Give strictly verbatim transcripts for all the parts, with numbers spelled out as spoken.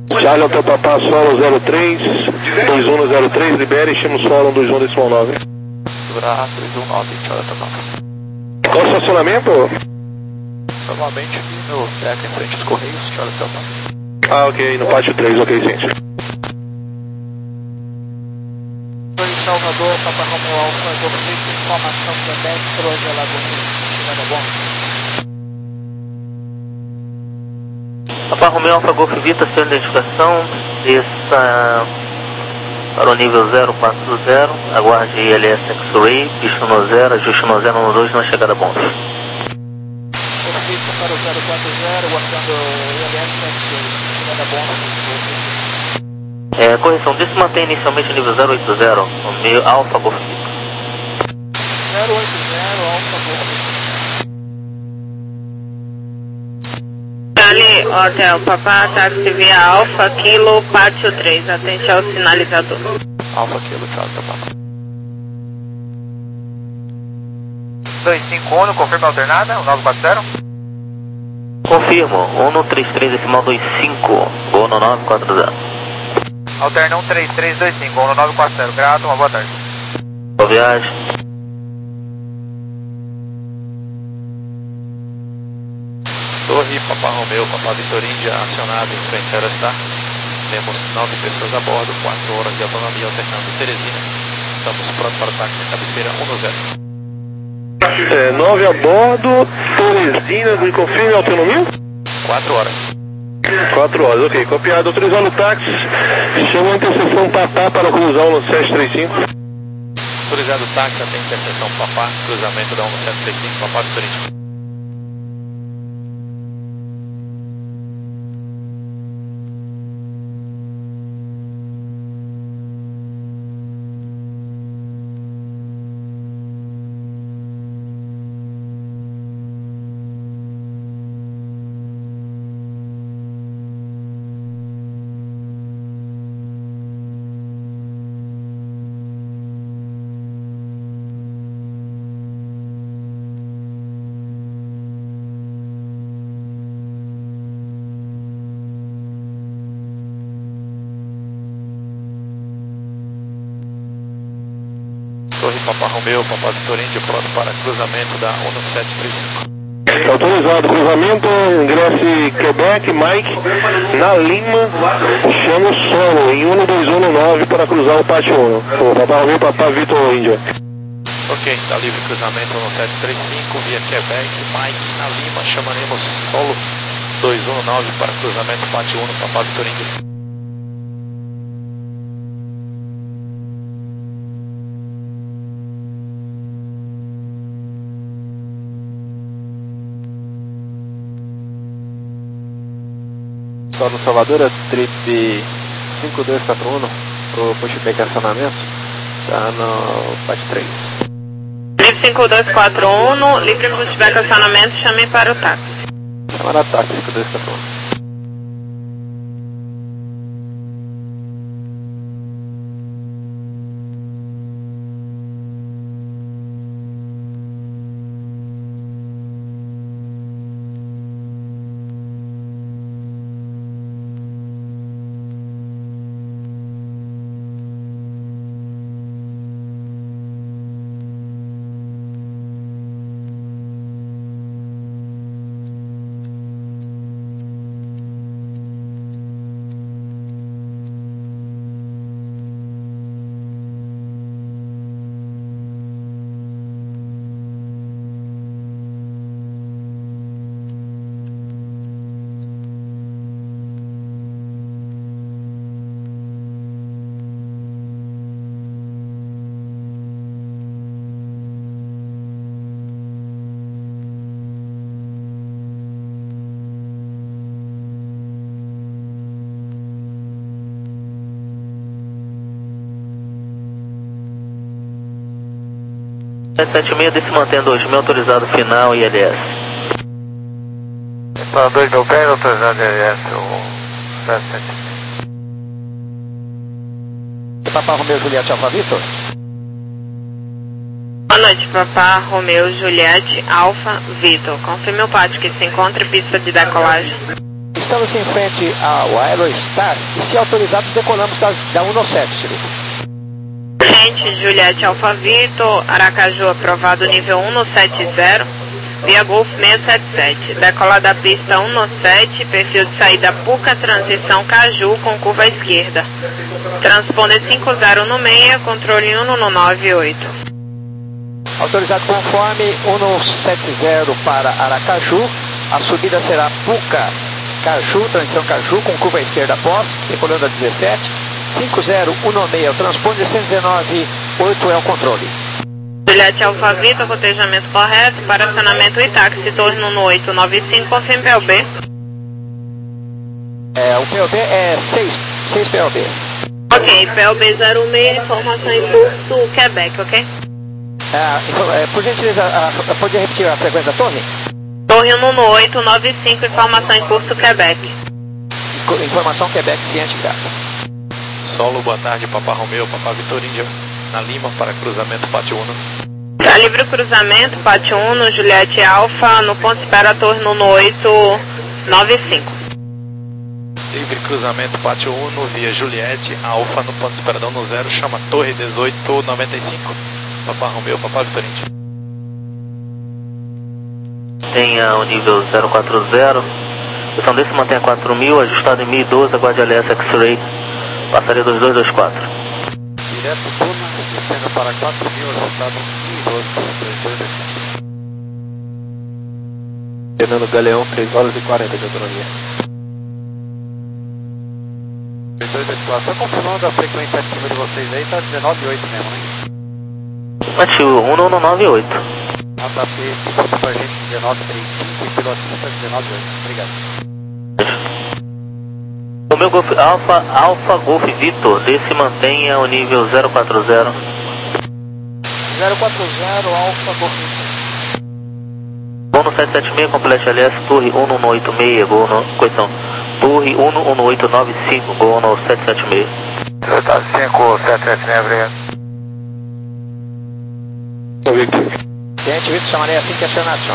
Charlie Hotel Papá, solo zero três, dois um no zero três, libere, estímulo solo dois um decimal nove. Segurar dois um nove, Charlie Hotel Papá. Qual o estacionamento? Normalmente aqui no teto em frente aos Correios, Charlie Hotel Papá. Ah, ok, no pátio três, ok, gente. Salvador, Papa Romeo Alfa, Golfito, informação Quebec, Troja, Alagoas, chegada bom. Papa Romeo Alfa, Golf Vita, sua identificação, desça para o nível zero quatro zero, aguarde I L S X-Ray, pista no zero, ajuste no zero no dois na chegada bom. Golfito para o zero quatro zero, aguardando I L S X-Ray, chegada bom. É, correção, desse mantém inicialmente nível zero oito zero, no meio Alfa Golf Vita. zero oito zero, Alfa Golf Vita. Charlie Hotel Papá, táxi via Alfa, Kilo, Pátio três, atente ao sinalizador. Alfa Kilo, Charlie Hotel Papá. dois cinco um, confirma a alternada, o nove quatro zero. Confirmo, um no três três decimal dois cinco, vou no nove quatro zero. Alterna um três três dois cinco, um no nove quatro zero, grato, uma boa tarde. Boa viagem. Torre, Papa Romeu, Papa Vitor Índia, acionado em frente à Aerostar. Temos nove pessoas a bordo, quatro horas de autonomia alternando Teresina. Estamos prontos para o táxi, cabeceira um no zero. É, nove a bordo, Teresina, me confirme a autonomia? quatro horas. quatro horas, ok. Copiado, autorizando o táxi. Chama a interseção Papá para cruzar o sete três cinco. Autorizado o táxi até interseção Papá, cruzamento da um sete três cinco, Papá Vitor Índia. Torre Papa Romeu, Papa Vitor Índia, pronto para cruzamento da um sete três cinco. Autorizado, cruzamento, ingresse Quebec, Mike, na Lima, chama o solo em um dois um nove para cruzar o pátio um. O Papa Romeu, Papa Vitor Índia. Ok, está livre cruzamento um sete três cinco, via Quebec, Mike, na Lima, chamaremos solo dois um nove para cruzamento pátio um, Papa Vitor Índia. Só no Salvador, a trip cinco dois quatro um pro pushback acionamento, tá no pátio três. Trip cinco dois quatro um, livre pushback acionamento, chame para o táxi. Chama na táxi cinco dois quatro um. sete seis desse mantém dois mil, autorizado final I L S. Para dois mil pés, autorizado I L S, o sete sete. Papa Romeu Juliette Alfa Vitor. Boa noite, Papá Romeu Juliette Alfa Vitor. Confirme o pátio que se encontra em pista de decolagem. Estamos em frente ao Aerostar e, se autorizados, decolamos da, da Unosete, Silvio. Gente, Juliette Alfa Vitor, Aracaju aprovado nível um sete zero, via Golf seiscentos e setenta e sete. Decola da pista um sete, perfil de saída Puca, transição Caju com curva à esquerda. Transponder cinco zero no seis, controle um no nove oito. Autorizado conforme um sete zero para Aracaju, a subida será Puca, Caju, transição Caju com curva à esquerda após, decolando a dezessete. cinco zero um seis é o transponder, cento e dezenove oito é o controle. Juliette Alfa Vitor, cotejamento correto, para acionamento e táxi, torno no oito nove cinco, confirme P O B. É, o P O B é seis, seis P O B. Ok, P O B zero seis, informação em curso, Quebec, ok? É, por gentileza, a, pode repetir a frequência da torre? Torre um no oito nove cinco, informação em curso, Quebec. Informação Quebec, ciente, grata. Solo, boa tarde, Papa Romeu, Papa Vitor Índia, na Lima para cruzamento Pátio Uno. Tá livre cruzamento, Pátio Uno, Juliette Alfa, no ponto espera torre no oito nove cinco. Livre cruzamento Pátio Uno via Juliette Alfa no ponto esperadão no zero, chama Torre dezoito noventa e cinco. Papa Romeu, Papa Vitor Índia. Tenha o nível zero quatro zero, questão desse mantenha quatro mil, ajustado em mil e doze, aguarde L S X-Ray, passaria dois dois dois quatro. Direto Puna, descendo para quatro mil, ajustado mil e doze, dois dois dois quatro. Fernando Galeão, três horas e quarenta de autonomia. dois dois dois quatro, só confirmando a frequência ativa de vocês aí, tá dezenove oito mesmo, hein? Ativo um no nove oito. Nota P, piloto pra gente dezenove trinta e cinco e pilotista dezenove oito. Obrigado. O meu Golf Alfa, Alfa Golf Vitor, desse mantenha o nível zero quatro zero. zero quatro zero, Alfa Golf Vitor. um no sete sete seis, complete L S, torre um no oito seis, gol no... Coitão. Torre um no oito nove cinco, gol no sete sete seis. cinco sete sete seis, obrigado. Victor. Ciente, Victor, chamarei assim que acionar, senhor.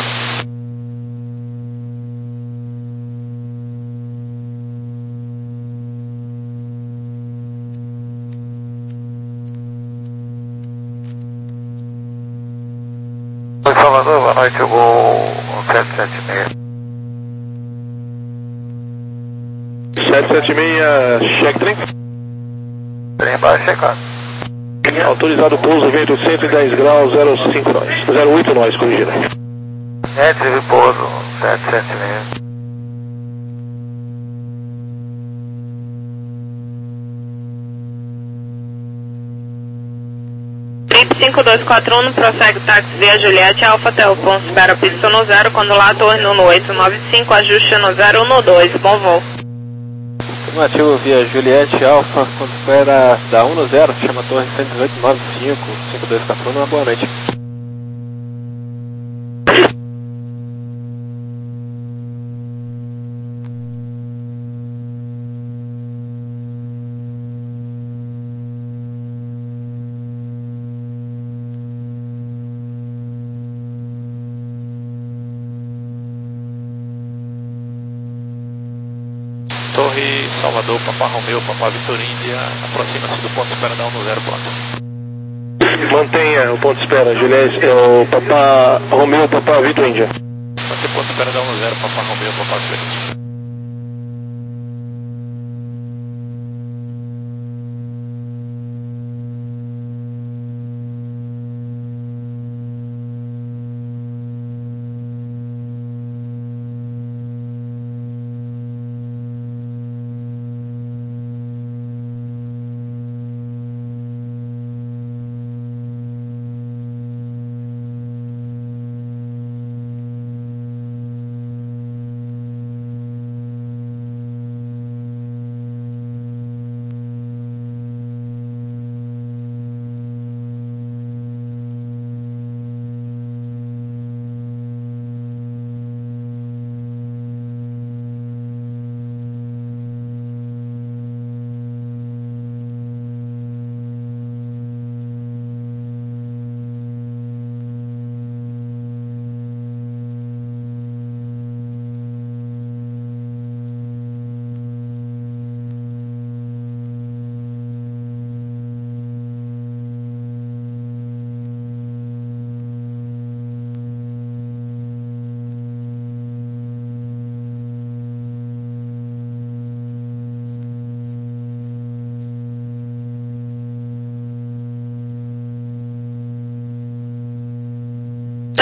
Oi, Salvador, boa noite, o gol sete sete seis. sete sete seis, check trem. Trem baixo, checado. Autorizado pouso, vento cento e dez graus, zero cinco nós. zero oito nós, corrigido. Entre pouso, sete sete seis. cinco dois quatro um, prossegue táxi via Juliette Alfa até o ponto espera pista no zero, quando lá torre no oito nove cinco, ajuste no zero no dois, bom voo. Afirmativo via Juliette Alfa, quando espera da um no zero, chama torre cento e dezoito nove cinco, cinco dois quatro um, uma boa noite. Torre Salvador, Papa Romeu, Papa Vitor Índia, aproxima-se do ponto esperadão no zero ponto. Mantenha o ponto de espera, Juliette, é o Papa Romeu, Papa Vitor Índia. Manter ponto esperadão no zero, Papa Romeu, Papa Vitor Índia.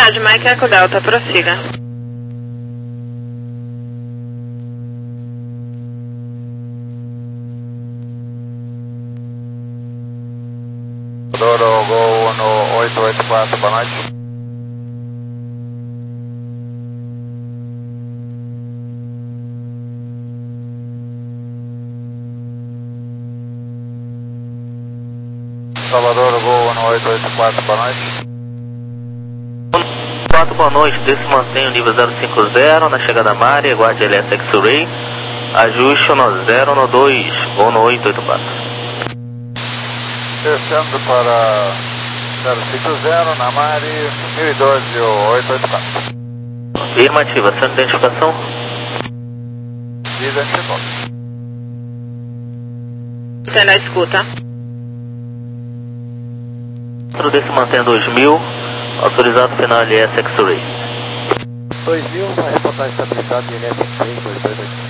Tranquilidade, Mike Eco Delta, prossiga. Douro, Gol no oito oito quatro, boa noite. Salvador, Gol no oito oito quatro, boa noite. quatro, boa noite, desse mantém o nível zero cinco zero na chegada à área, aguarde L S X-Ray, ajuste no zero no dois, ou no oito oito quatro. Descendo para zero cinco zero na Mari, mil e doze, oito oito quatro. Afirmativa, sendo identificação? Identificou. Tendo a escuta. Desse mantém dois mil, autorizado final L S X-Ray. dois mil, vai reportar a estabilidade de L S X-Ray dois dois dois.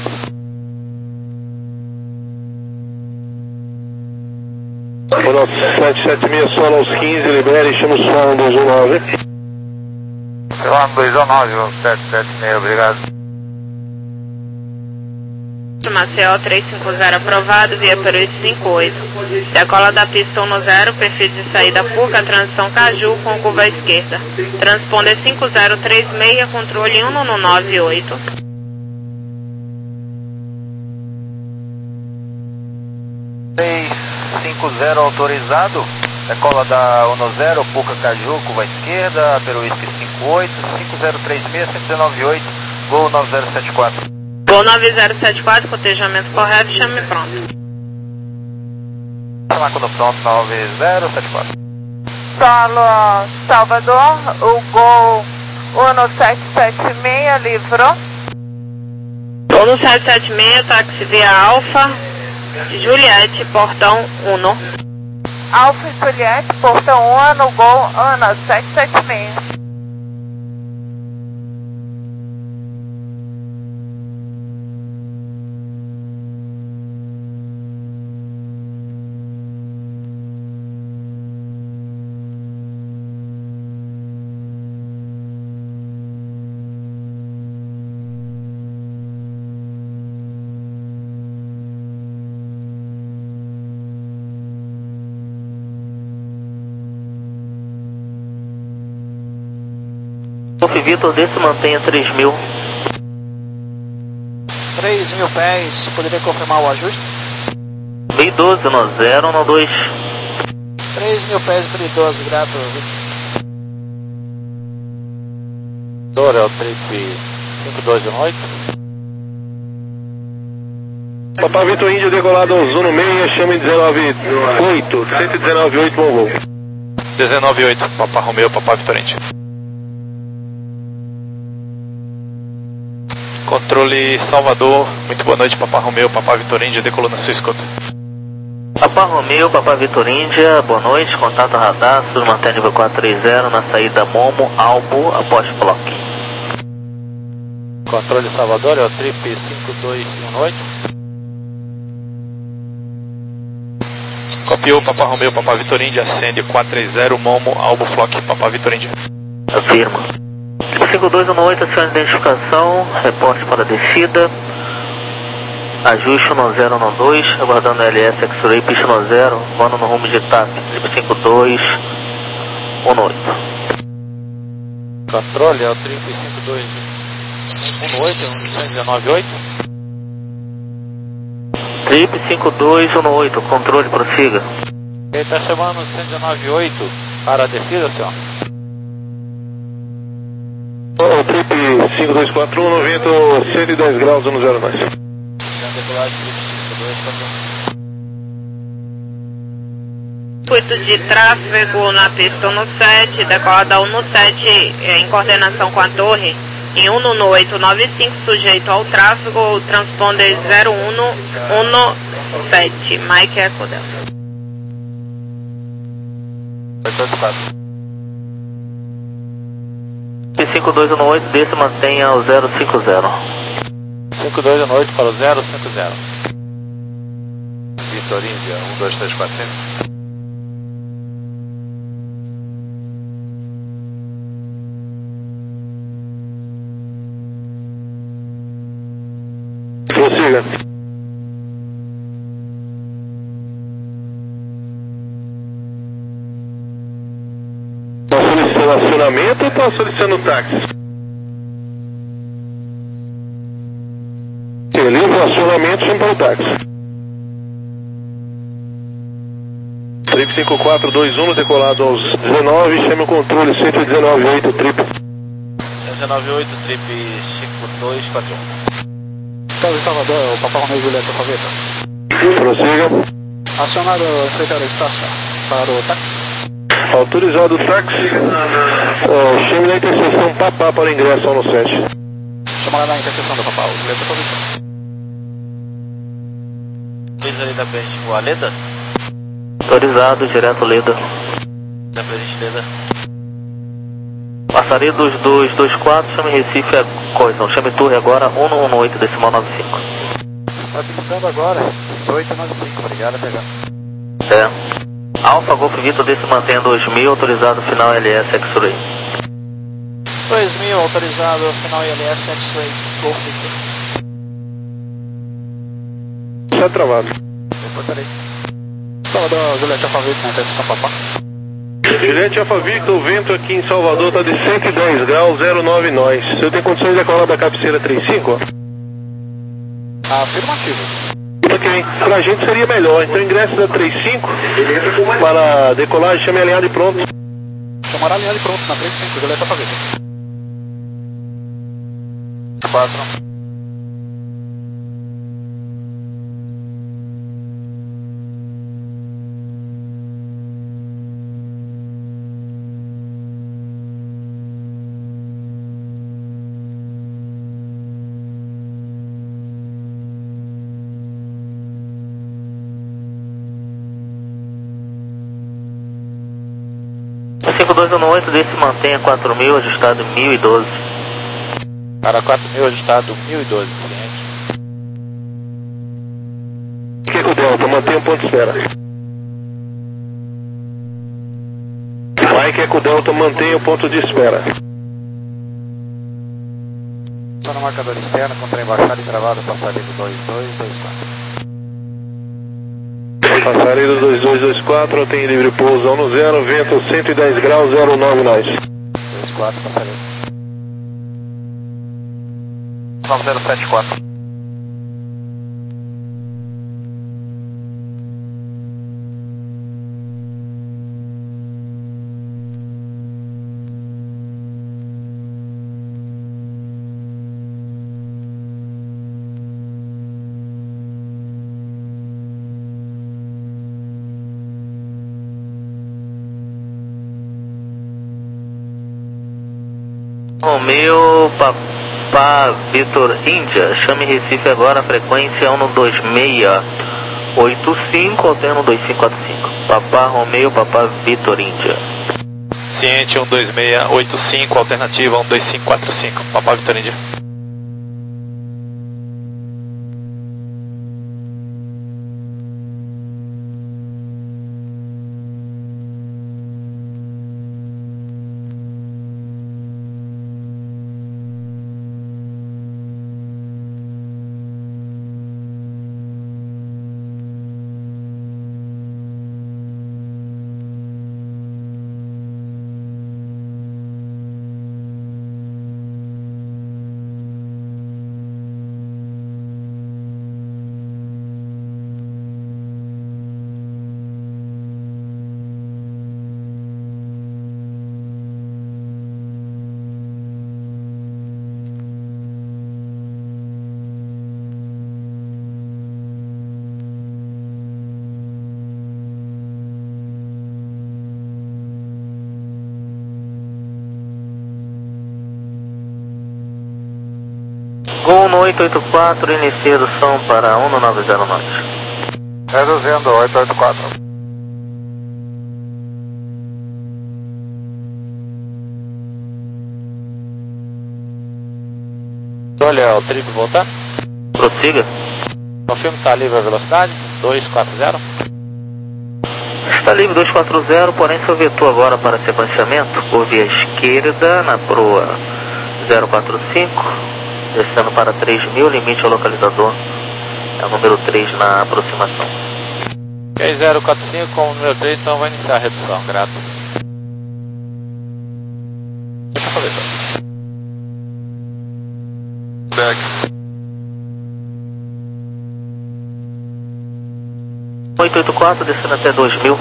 Boa sete sete seis, solo aos quinze, libere e chama o som dois um nove. Som dois um nove, sete sete seis, obrigado. Maceió três cinco zero aprovado, via Peru cinco oito. Decola da pista um zero, perfil de saída Puca, transição Caju com curva à esquerda. Transponder cinco zero três seis, controle um no nove oito. seis cinco zero autorizado, decola da um zero, Puca Caju, curva à esquerda, Peruísque cinco oito, cinco zero três seis, cento e nove oito, Gol nove zero sete quatro. Gol nove zero sete quatro, cotejamento correto, chame pronto. Marco no pronto, nove zero sete quatro. Solo Salvador, o Gol um sete sete seis, livrou. Gol no sete sete seis, táxi via Alfa, Juliette, portão um. Alfa e Juliette, portão um, Gol um sete sete seis. Golf Vitor, desse mantenha três mil. três mil pés, poderia confirmar o ajuste? mil e doze no zero no dois. três mil pés, mil e doze, grato. Douro é o trip cinco dois um oito. Papa Vitor Índia decolado ao Zuno seis, chama em dezenove oito, cento e dezenove oito, bom voo. dezenove oito, Papa Romeo, Papa Vitor Índia. Controle Salvador, muito boa noite, Papa Romeo, Papa Vitor Índia, decolou na sua escuta. Papa Romeo, Papa Vitor Índia, boa noite, contato radar, sul mantém nível quatro três zero na saída Momo, Albo, após block. Controle Salvador é o trip cinco dois um oito. Copiou, Papa Romeo, Papa Vitor Índia, acende quatro três zero, Momo, Albo, Flock, Papa Vitor Índia. Afirma. cinco dois um oito, ação de identificação, reporte para descida, ajuste no zero no dois, aguardando L S X-Ray, pista no zero, voando no rumo de T A P, cinco dois um oito. Controle é o trip cinco dois um oito, cento e dezenove oito. Trip cinco dois um oito, controle, prossiga. Ele está chamando cento e dezenove oito para a descida, senhor. O trip cinco dois quatro um, no vento cento e dez graus, no zero mais. Circuito de tráfego na pista um sete, decolada um sete, em coordenação com a torre, em um no oito nove cinco, sujeito ao tráfego, transponder zero um um sete, Mike Eco Delta. cinco dois um oito, desse mantenha o zero cinco zero. cinco dois um oito para o zero cinco zero. Vitor Índia, um dois três quatro cinco. Prossiga. Está solicitando acionamento ou está solicitando táxi? Beleza, o acionamento chama para o táxi. Trip cinco quatro dois um, decolado aos dezenove, chame o controle cento e dezenove ponto oito, Trip. cento e dezenove ponto oito, Trip cinco dois quatro um. Salve Salvador, o Papa Romeu Julieta Alfaveta. Prossiga. Acionado Freitas Estácio para o táxi. Autorizado o táxi. Uh, chame na interseção Papá para o ingresso ao no sete. Chama lá na interseção do Papa Julieta Alfaveta. Fez ali da frente o Aleda? Autorizado, direto Leda. Da frente Leda. Passaria dos dois dois quatro, chame Recife, a coisa, chame Torre agora, um um oito, decimal nove cinco. Está pisando agora, dezoito nove cinco, obrigado, até já. É. Alfa Golf Vitor, desse mantém dois mil, autorizado final L S X-Ray. dois mil, autorizado final L S X-Ray, Golf Vitor. Está travado. Reportarei. Salvador Julieta Alfaveta na interseção Papá. Juliette Alfa Victor, o vento aqui em Salvador está de cento e dez graus, zero nove nós. Você tem condições de decolar da cabeceira trinta e cinco? Afirmativo. Ok, para a gente seria melhor. Então ingresse da trinta e cinco para decolagem, chame alinhado e pronto. Chamará alinhado e pronto na trinta e cinco, Julieta Alfaveta. quatro. cinco dois um oito, desse mantenha quatro mil, ajustado mil e doze. Para quatro mil, ajustado mil e doze, cliente. Que o Delta, mantenha o ponto de espera. Mike Eco Delta, mantenha o ponto de espera. Estou no marcador externo, contra embaixada e travado, passaria do dois dois dois quatro. Passarei do dois dois dois quatro, tem livre pouso no zero, vento cento e dez graus, zero nove nós. dois quatro, passarei. nove zero sete quatro. Romeu, Papá Vitor Índia, chame Recife agora, frequência um dois seis oito cinco, alterno dois cinco quatro cinco. Papá Romeu, Papá Vitor Índia. Ciente um dois seis oito cinco, alternativa um dois cinco quatro cinco, Papá Vitor Índia. Gol no oito oito quatro, inicia do som para um nove zero nove. Reduzindo, oito oito quatro. Olha, o trip voltar. Prossiga. Confirma que está livre a velocidade, dois quatro zero. Está livre dois quatro zero, porém seu vetor agora para sequenciamento, por via esquerda, na proa zero quatro cinco, descendo para três mil, limite ao localizador é o número três na aproximação. Ok, zero quatro cinco com o número três, então vai iniciar a redução, grato. Deixa eu fazer, tá? Back. oito oito quatro, descendo até dois mil.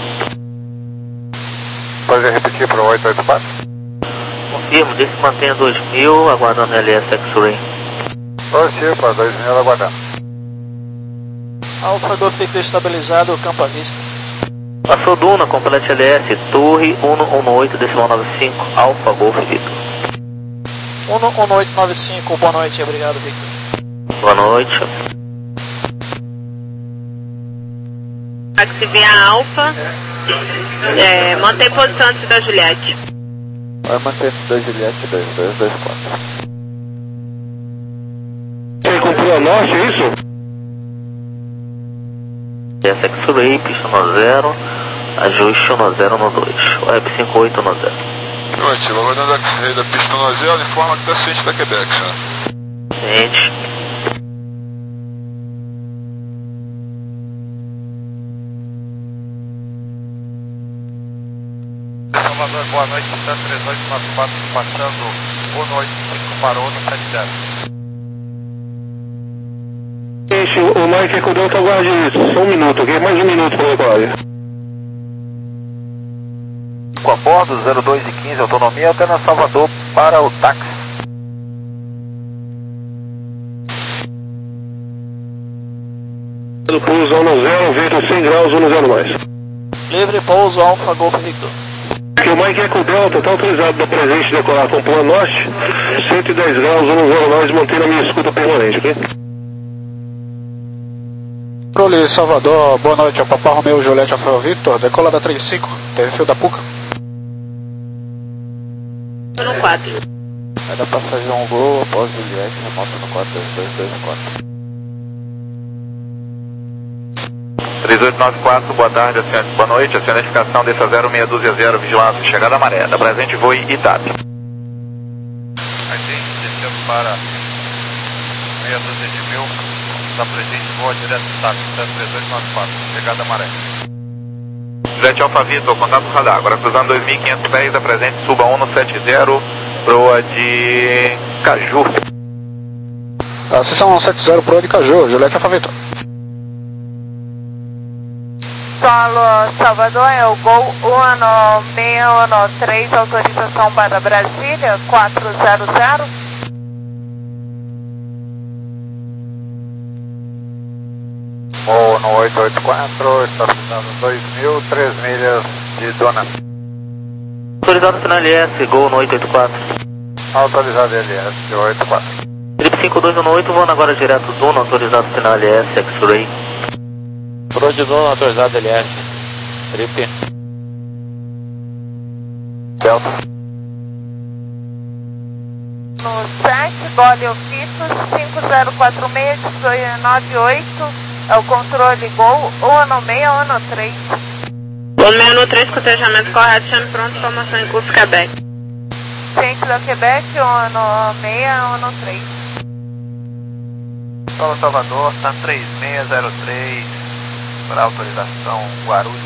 Pode repetir para o oito oito quatro? Confirmo, desce e mantenha dois mil, aguardando L S X-Ray. Positivo, para dois mil aguardando. Alfa Golf Victor estabilizado, campo à vista. Passou Duna, complete L S, Torre um um oito, decimal nove cinco, Alfa Golf Victor. um um oito nove cinco, boa noite, obrigado Victor. Boa noite. Táxi via Alfa, é, mantém posição antes da Juliette. Vai manter dois Juliette, dois, dois, dois, quatro. Você cumpriu a norte, é isso? L S X-Ray, pista no zero, ajuste no zero no dois, Web cinco oito no zero. Ótimo, aguardando a X-Ray da pista no zero, informa que está ciente da Quebec, senhor. Ciente. Salvador, boa noite, está três oito nove quatro, passando um oito cinco para o no sete zero. Gente, o Mike é que o Delta aguarde isso, só um minuto, ok? Mais um minuto para o decolagem. Com a bordo, zero dois e quinze, autonomia, alternando Salvador para o táxi. Pouso no zero, vento cem graus, um zero mais. Livre pouso Alfa Golf Victor. Que o Mike Eco Delta está autorizado da presente decolar com plano norte, cento e dez graus, um zero mais, mantendo a minha escuta permanente, ok? Controle Salvador, boa noite, é o Papa Romeo Juliette Alfa Victor, decola da trinta e cinco, teve fio da Puca. No quatro. Vai dar pra fazer um gol após Juliette, remoto no quatro dois dois dois quatro. três oito nove quatro, boa tarde, acione, boa noite, a identificação dessa zero seis dois zero, vigilância, chegada à maré, da presente voo Itap. Agente, descendo para meia dúzia de mil, da presente voa direto do Itap, três oito nove quatro, chegada à maré. Juliette Alfa Vitor, contato radar, agora cruzando dois mil e quinhentos pés, da presente suba um no sete zero, proa de Caju. A seção sete zero, proa de Caju, Juliette Alfa Vitor. Solo Salvador, é o Gol um seis um três, autorização para Brasília, quatro zero zero. Voo no oito oito quatro, está precisando dois mil, três milhas de Duna. Autorizado final L S, Gol no oito oito quatro. Autorizado L S oito quatro. Trip cinco dois um oito, voando agora direto Duna, autorizado final L S, X-Ray. Pro de dono autorizado L S. Trip. Delta. No sete, gole ofício, cinco zero quatro seis, dois nove oito, é o controle Gol um seis um três. um seis um três, cotejamento correto, chame pronto, formação em curso Quebec. Ciente da Quebec, um seis um três. Solo Salvador, está três seis zero três, para autorização Guarulhos.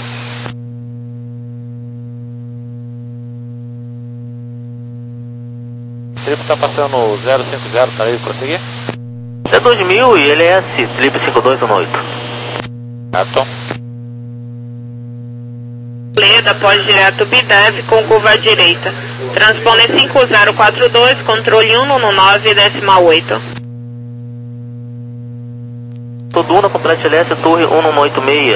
Trip está passando zero cinco zero, tá aí, prosseguir? É dois mil e L S, Trip cinco dois um oito. Capitão. Leda, pós direto Bidev com curva à direita. Transponder cinco zero quatro dois, controle um um nove, decimal oito. Duna, complete L S, Torre um um oito seis.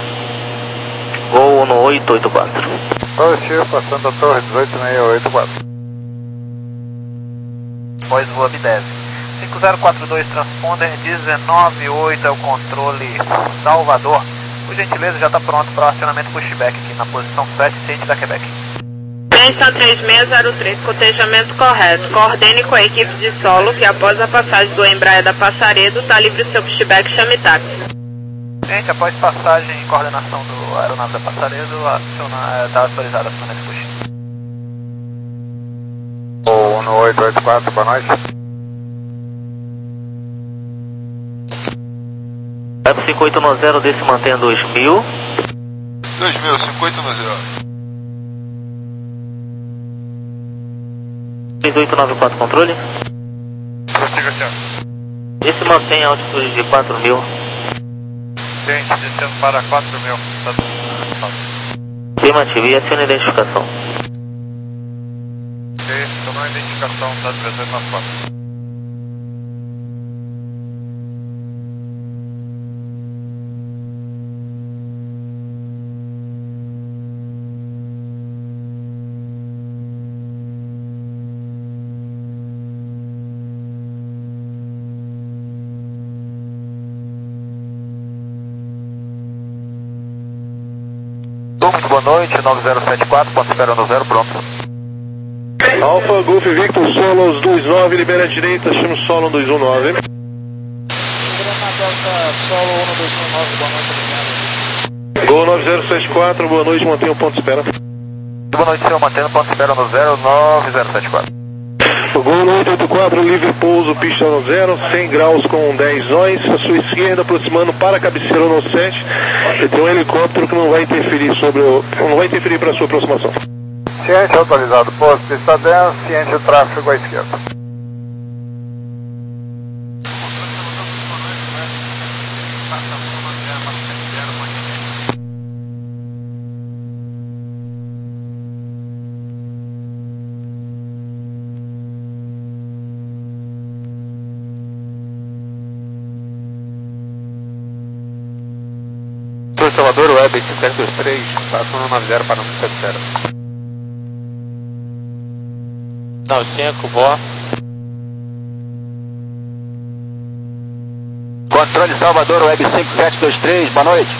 Gol no oito oito quatro. Positivo, passando a torre dezoito seis oito quatro. Pós voa Bidev. cinco zero quatro dois, transponder dezenove oito, é o controle Salvador. Por gentileza, já está pronto para o acionamento pushback aqui na posição sete, ciente da Quebec. Atenção três seis zero três, cotejamento correto. Coordene com a equipe de solo que após a passagem do Embraer da Passaredo, está livre o seu pushback, chame táxi. Gente, após passagem e coordenação do aeronave da Passaredo, está autorizado a acionamento push. Voo no oito oito quatro, boa noite. Web cinco oito nove zero, desse mantém dois mil. dois mil, cinco oito nove zero. três oito nove quatro, controle. Prossiga, senhor. Esse mantém a altitude de quatro mil. Gente, descendo para quatro mil. Afirmativo, e aciona a identificação. Ok, tomou a identificação da trezentos e quatro. Muito boa noite, nove zero sete quatro, ponto espera no zero, pronto. Alfa, Golf Victor, Solos dois nove, libera a direita, chama Solo um dois um nove. Programa Delta Solo um dois um nove, boa noite, obrigado. Gol nove zero sete quatro, boa noite, mantenha o ponto de espera. Boa noite, senhor, mantendo ponto espera no zero nove zero sete quatro. Gol no oito oito quatro, livre pouso, pista no zero, cem graus com dez nós, à sua esquerda, aproximando para a cabeceira no sete. Tem um helicóptero que não vai interferir sobre o, não vai interferir para a sua aproximação. Ciente autorizado, posto, pista dez, ciente o tráfego à esquerda. Salvador, Web cinco sete dois três, passa um nove zero para um sete zero. nove cinco, boa. Controle Salvador, Web cinco sete dois três, boa noite.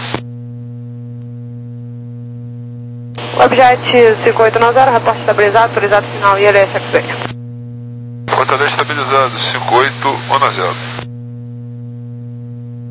Webjet cinco oito nove zero, reporte estabilizado, autorizado final I L S X-Ray. Portador estabilizado, cinco oito nove zero.